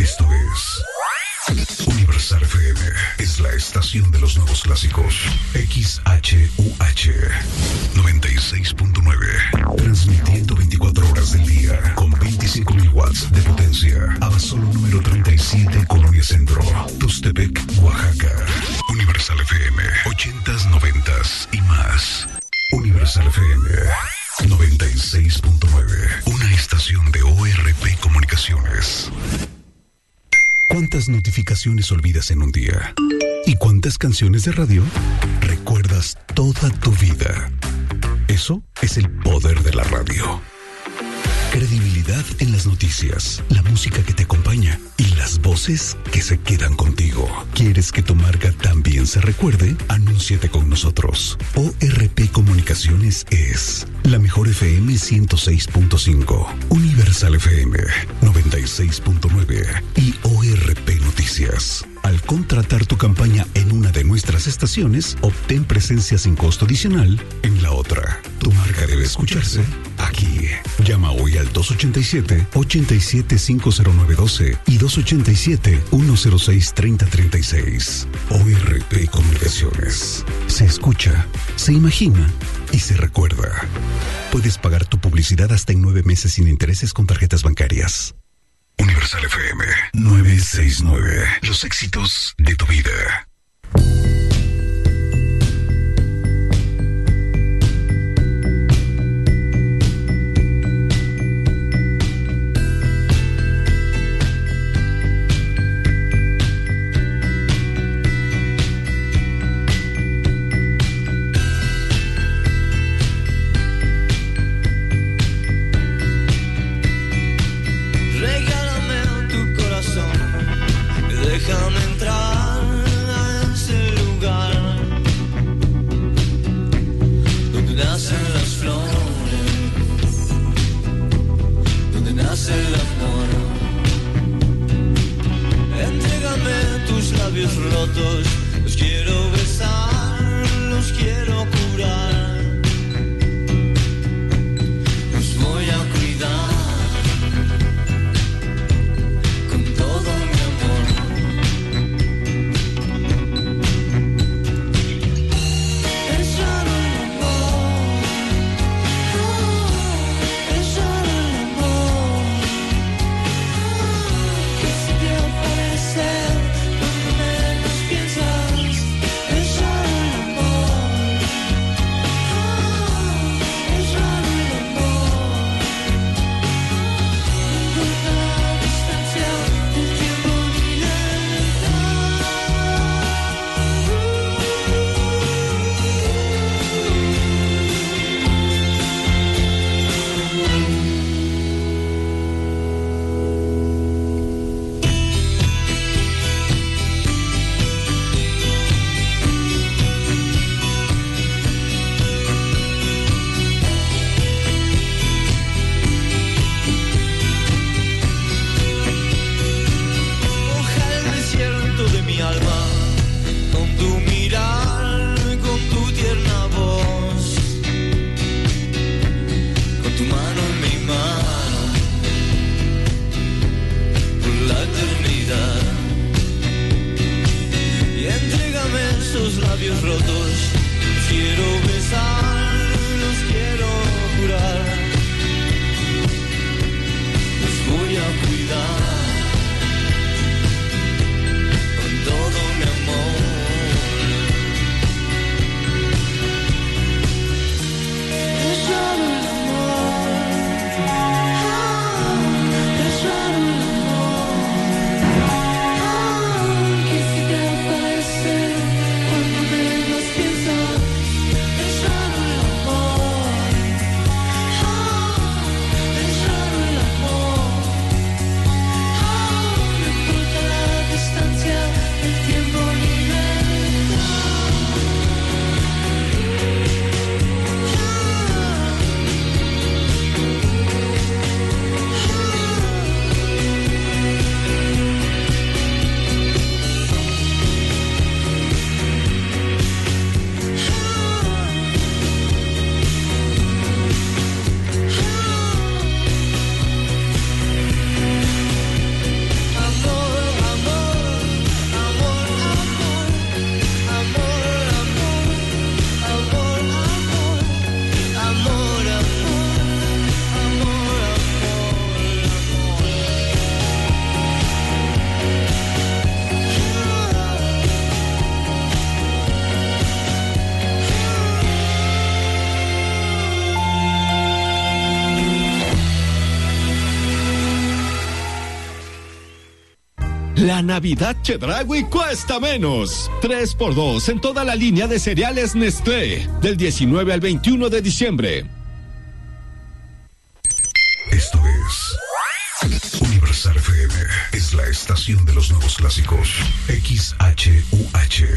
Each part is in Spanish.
Esto es Universal FM. Es la estación de los nuevos clásicos. XHUH 96.9. Transmitiendo 24 horas del día con 25.000 watts de potencia. Abasolo número 37, Colonia Centro, Tustepec, Oaxaca. Universal FM, 80s, 90s y más. Universal FM 96.9. Una estación de ORP Comunicaciones. ¿Cuántas notificaciones olvidas en un día? ¿Y cuántas canciones de radio recuerdas toda tu vida? Eso es el poder de la radio. Credibilidad en las noticias, la música que te acompaña y las voces que se quedan contigo. ¿Quieres que tu marca también se recuerde? Anúnciate con nosotros. ORP Comunicaciones es la mejor FM 106.5, Universal FM 96.9 y ORP Noticias. Al contratar tu campaña en una de nuestras estaciones, obtén presencia sin costo adicional en la otra. Tu marca debe escucharse aquí. Llama hoy al 287-87-50912 y 287-106-3036. ORP Comunicaciones. Se escucha, se imagina y se recuerda. Puedes pagar tu publicidad hasta en 9 meses sin intereses con tarjetas bancarias. Universal FM 969. Los éxitos de tu vida. Déjame entrar a ese lugar donde nacen las flores, donde nace el amor. Entrégame tus labios rotos, los quiero besar, los quiero curar, los voy a cuidar. Piensas La Navidad Chedraui cuesta menos. 3x2 en toda la línea de cereales Nestlé. Del 19 al 21 de diciembre. Esto es Universal FM. Es la estación de los nuevos clásicos. XHUH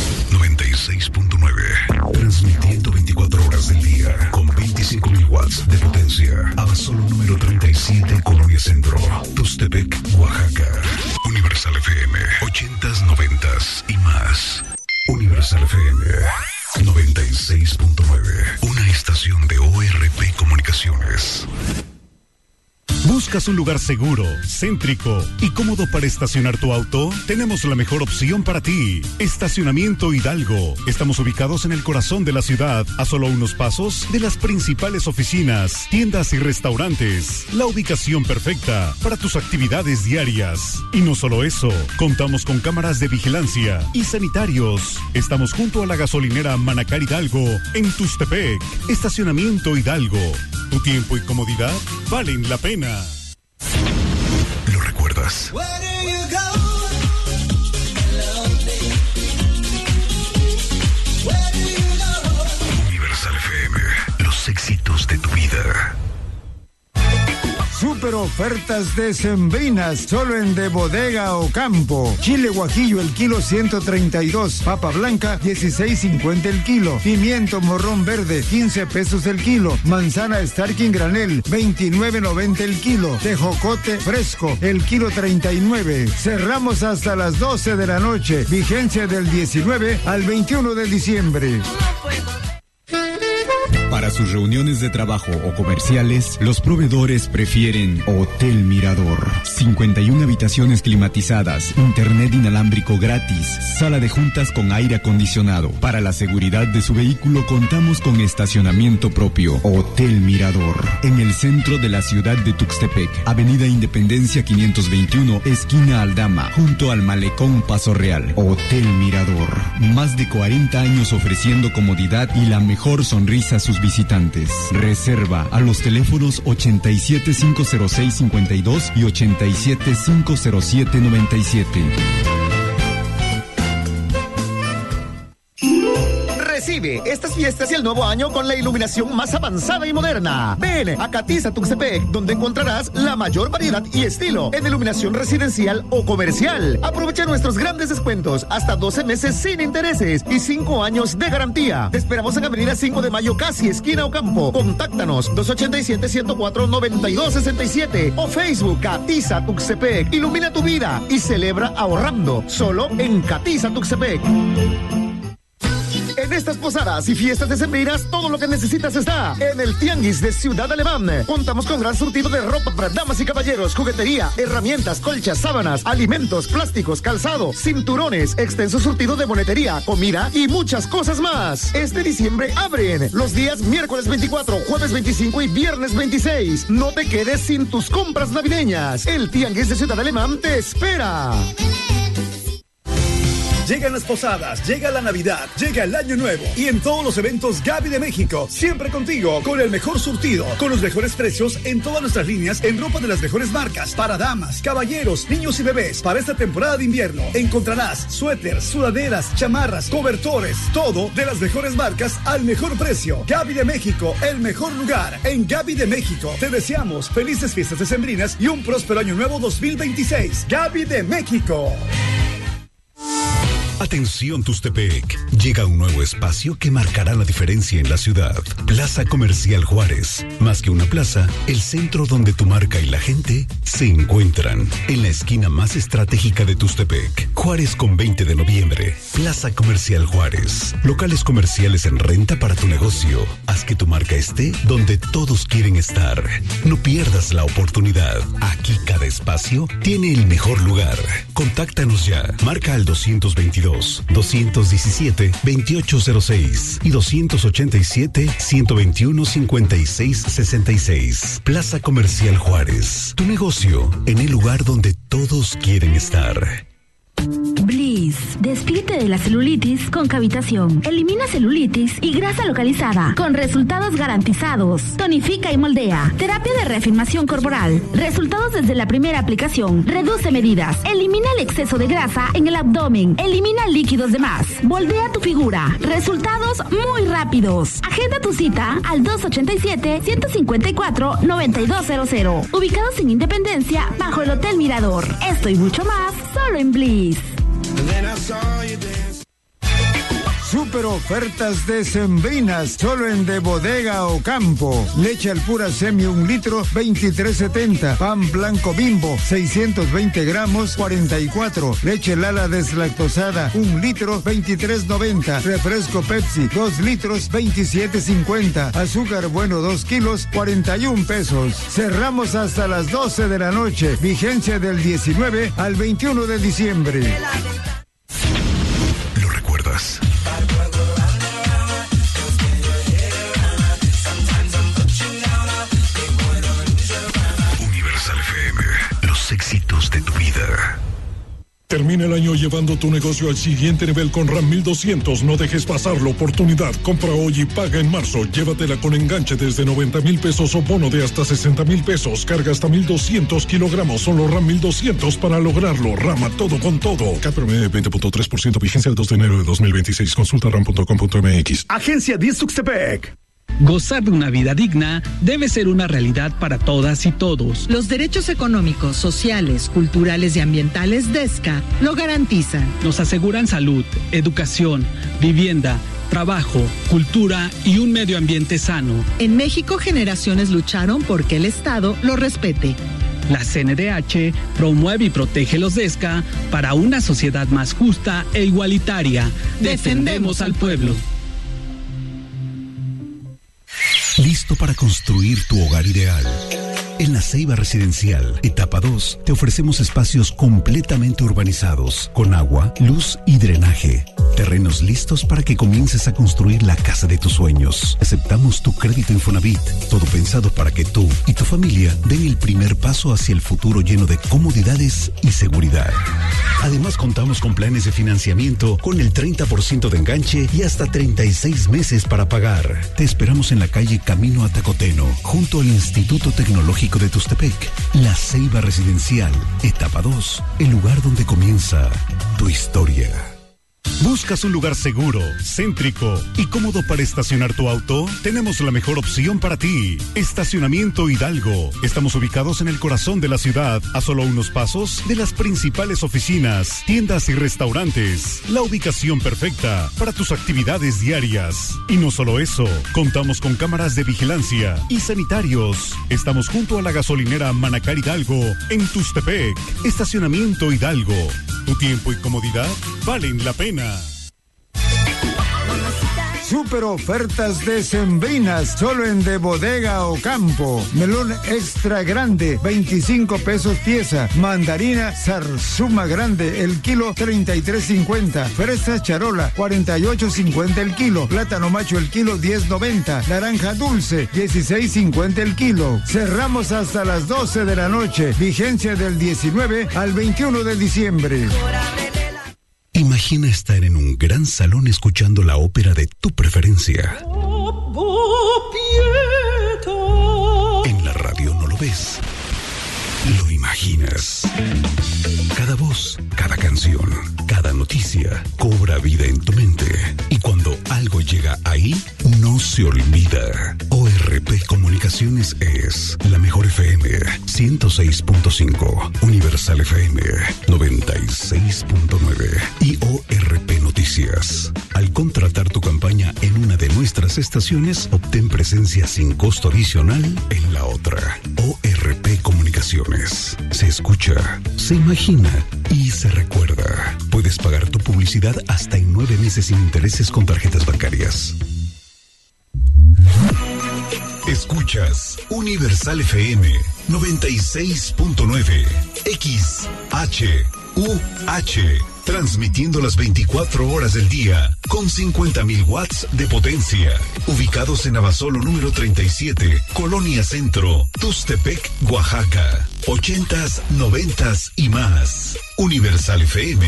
96.9. Transmitiendo 24 horas del día. Con 25.000 watts de potencia. Abasolo número 37, Colonia Centro. Tuxtepec, Oaxaca. Universal FM. 80s, 90s y más. Universal FM 96.9. Una estación de ORP Comunicaciones. ¿Buscas un lugar seguro, céntrico y cómodo para estacionar tu auto? Tenemos la mejor opción para ti. Estacionamiento Hidalgo. Estamos ubicados en el corazón de la ciudad, a solo unos pasos de las principales oficinas, tiendas y restaurantes. La ubicación perfecta para tus actividades diarias. Y no solo eso, contamos con cámaras de vigilancia y sanitarios. Estamos junto a la gasolinera Manacar Hidalgo en Tuxtepec. Estacionamiento Hidalgo. Tu tiempo y comodidad valen la pena. ¿Lo recuerdas? Universal FM, los éxitos de tu vida. Super ofertas decembrinas, solo en De Bodega Ocampo. Chile guajillo el kilo 132, papa blanca 16.50 el kilo, pimiento morrón verde 15 pesos el kilo, manzana Starking granel 29.90 el kilo, tejocote fresco el kilo 39. Cerramos hasta las 12 de la noche, vigencia del 19 al 21 de diciembre. Para sus reuniones de trabajo o comerciales, los proveedores prefieren Hotel Mirador. 51 habitaciones climatizadas, internet inalámbrico gratis, sala de juntas con aire acondicionado. Para la seguridad de su vehículo contamos con estacionamiento propio. Hotel Mirador. En el centro de la ciudad de Tuxtepec, Avenida Independencia 521, esquina Aldama, junto al Malecón Paso Real. Hotel Mirador. Más de 40 años ofreciendo comodidad y la mejor sonrisa a sus visitantes. Reserva a los teléfonos 87-506-52 y 87-507-97. Recibe estas fiestas y el nuevo año con la iluminación más avanzada y moderna. Ven a Catiza Tuxtepec, donde encontrarás la mayor variedad y estilo en iluminación residencial o comercial. Aprovecha nuestros grandes descuentos, hasta 12 meses sin intereses y 5 años de garantía. Te esperamos en Avenida 5 de Mayo, casi esquina Ocampo. Contáctanos 287-104-9267 o Facebook Catiza Tuxtepec. Ilumina tu vida y celebra ahorrando, solo en Catiza Tuxtepec. En estas posadas y fiestas decembrinas, todo lo que necesitas está en el Tianguis de Ciudad Alemán. Contamos con gran surtido de ropa para damas y caballeros, juguetería, herramientas, colchas, sábanas, alimentos, plásticos, calzado, cinturones, extenso surtido de boletería, comida y muchas cosas más. Este diciembre abren los días miércoles 24, jueves 25 y viernes 26. No te quedes sin tus compras navideñas. El Tianguis de Ciudad Alemán te espera. Llegan las posadas, llega la Navidad, llega el Año Nuevo y en todos los eventos Gaby de México, siempre contigo, con el mejor surtido, con los mejores precios en todas nuestras líneas, en ropa de las mejores marcas, para damas, caballeros, niños y bebés. Para esta temporada de invierno encontrarás suéteres, sudaderas, chamarras, cobertores, todo de las mejores marcas al mejor precio. Gaby de México, el mejor lugar. En Gaby de México te deseamos felices fiestas decembrinas y un próspero Año Nuevo 2026. Gaby de México. Atención Tuxtepec, llega un nuevo espacio que marcará la diferencia en la ciudad. Plaza Comercial Juárez. Más que una plaza, el centro donde tu marca y la gente se encuentran. En la esquina más estratégica de Tuxtepec. Juárez con 20 de noviembre. Plaza Comercial Juárez. Locales comerciales en renta para tu negocio. Haz que tu marca esté donde todos quieren estar. No pierdas la oportunidad. Aquí cada espacio tiene el mejor lugar. Contáctanos ya. Marca al 222-217-2806 y 287-121-5666. Plaza Comercial Juárez. Tu negocio en el lugar donde todos quieren estar. Bliss. Despídete de la celulitis con cavitación. Elimina celulitis y grasa localizada con resultados garantizados. Tonifica y moldea. Terapia de reafirmación corporal. Resultados desde la primera aplicación. Reduce medidas. Elimina el exceso de grasa en el abdomen. Elimina líquidos de más. Moldea tu figura. Resultados muy rápidos. Agenda tu cita al 287-154-9200. Ubicados en Independencia, bajo el Hotel Mirador. Esto y mucho más, solo en Bliss. Super ofertas decembrinas solo en De Bodega Ocampo. Leche Alpura Semi 1 litro, 23.70. Pan blanco Bimbo, 620 gramos, 44. Leche Lala deslactosada, 1 litro, 23.90. Refresco Pepsi, 2 litros, 27.50. Azúcar bueno, 2 kilos, 41 pesos. Cerramos hasta las 12 de la noche. Vigencia del 19 al 21 de diciembre. ¿Lo recuerdas? Los éxitos de tu vida. Termina el año llevando tu negocio al siguiente nivel con RAM 1200. No dejes pasar la oportunidad. Compra hoy y paga en marzo. Llévatela con enganche desde 90,000 pesos o bono de hasta 60,000 pesos. Carga hasta 1,200 kilogramos. Solo RAM 1200 para lograrlo. Rama todo con todo. CAT promedio de 20.3%. Vigencia el 2 de enero de 2026. Consulta ram.com.mx. Agencia 10 Tuxtepec. Gozar de una vida digna debe ser una realidad para todas y todos. Los derechos económicos, sociales, culturales y ambientales de ESCA lo garantizan. Nos aseguran salud, educación, vivienda, trabajo, cultura y un medio ambiente sano. En México, generaciones lucharon porque el Estado lo respete. La CNDH promueve y protege los DESCA para una sociedad más justa e igualitaria. Defendemos al pueblo. ¿Listo para construir tu hogar ideal? En La Ceiba Residencial, etapa 2, te ofrecemos espacios completamente urbanizados, con agua, luz y drenaje. Terrenos listos para que comiences a construir la casa de tus sueños. Aceptamos tu crédito Infonavit, todo pensado para que tú y tu familia den el primer paso hacia el futuro lleno de comodidades y seguridad. Además, contamos con planes de financiamiento con el 30% de enganche y hasta 36 meses para pagar. Te esperamos en la calle Camino a Tacoteno, junto al Instituto Tecnológico de Tuxtepec. La Ceiba Residencial, etapa 2, el lugar donde comienza tu historia. ¿Buscas un lugar seguro, céntrico y cómodo para estacionar tu auto? Tenemos la mejor opción para ti. Estacionamiento Hidalgo. Estamos ubicados en el corazón de la ciudad, a solo unos pasos de las principales oficinas, tiendas y restaurantes. La ubicación perfecta para tus actividades diarias. Y no solo eso, contamos con cámaras de vigilancia y sanitarios. Estamos junto a la gasolinera Manacar Hidalgo, en Tuxtepec. Estacionamiento Hidalgo. Tu tiempo y comodidad valen la pena. Super ofertas decembrinas solo en De Bodega Ocampo. Melón extra grande, 25 pesos pieza. Mandarina Sarzuma grande, el kilo 33.50. Fresa charola, 48.50 el kilo. Plátano macho el kilo 10.90. Naranja dulce, 16.50 el kilo. Cerramos hasta las 12 de la noche. Vigencia del 19 al 21 de diciembre. Imagina estar en un gran salón escuchando la ópera de tu preferencia. En la radio no lo ves, lo imaginas. Cada voz, cada canción, cada noticia cobra vida en tu mente. Y cuando algo llega ahí, no se olvida. ORP Comunicaciones es la mejor FM 106.5, Universal FM 96.9 y ORP Noticias. Al contratar tu campaña en una de nuestras estaciones, obtén presencia sin costo adicional en la otra. ORP Comunicaciones. Se escucha, se imagina y se recuerda. Puedes pagar tu publicidad hasta en 9 meses sin intereses con tarjetas bancarias. Escuchas Universal FM 96.9 XHUH transmitiendo las 24 horas del día con 50,000 watts de potencia. Ubicados en Abasolo número 37, Colonia Centro, Tustepec, Oaxaca. 80s, 90s y más. Universal FM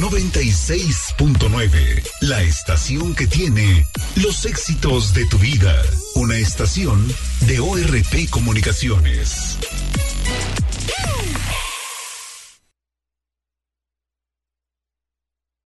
96.9. La estación que tiene los éxitos de tu vida. Una estación de ORP Comunicaciones.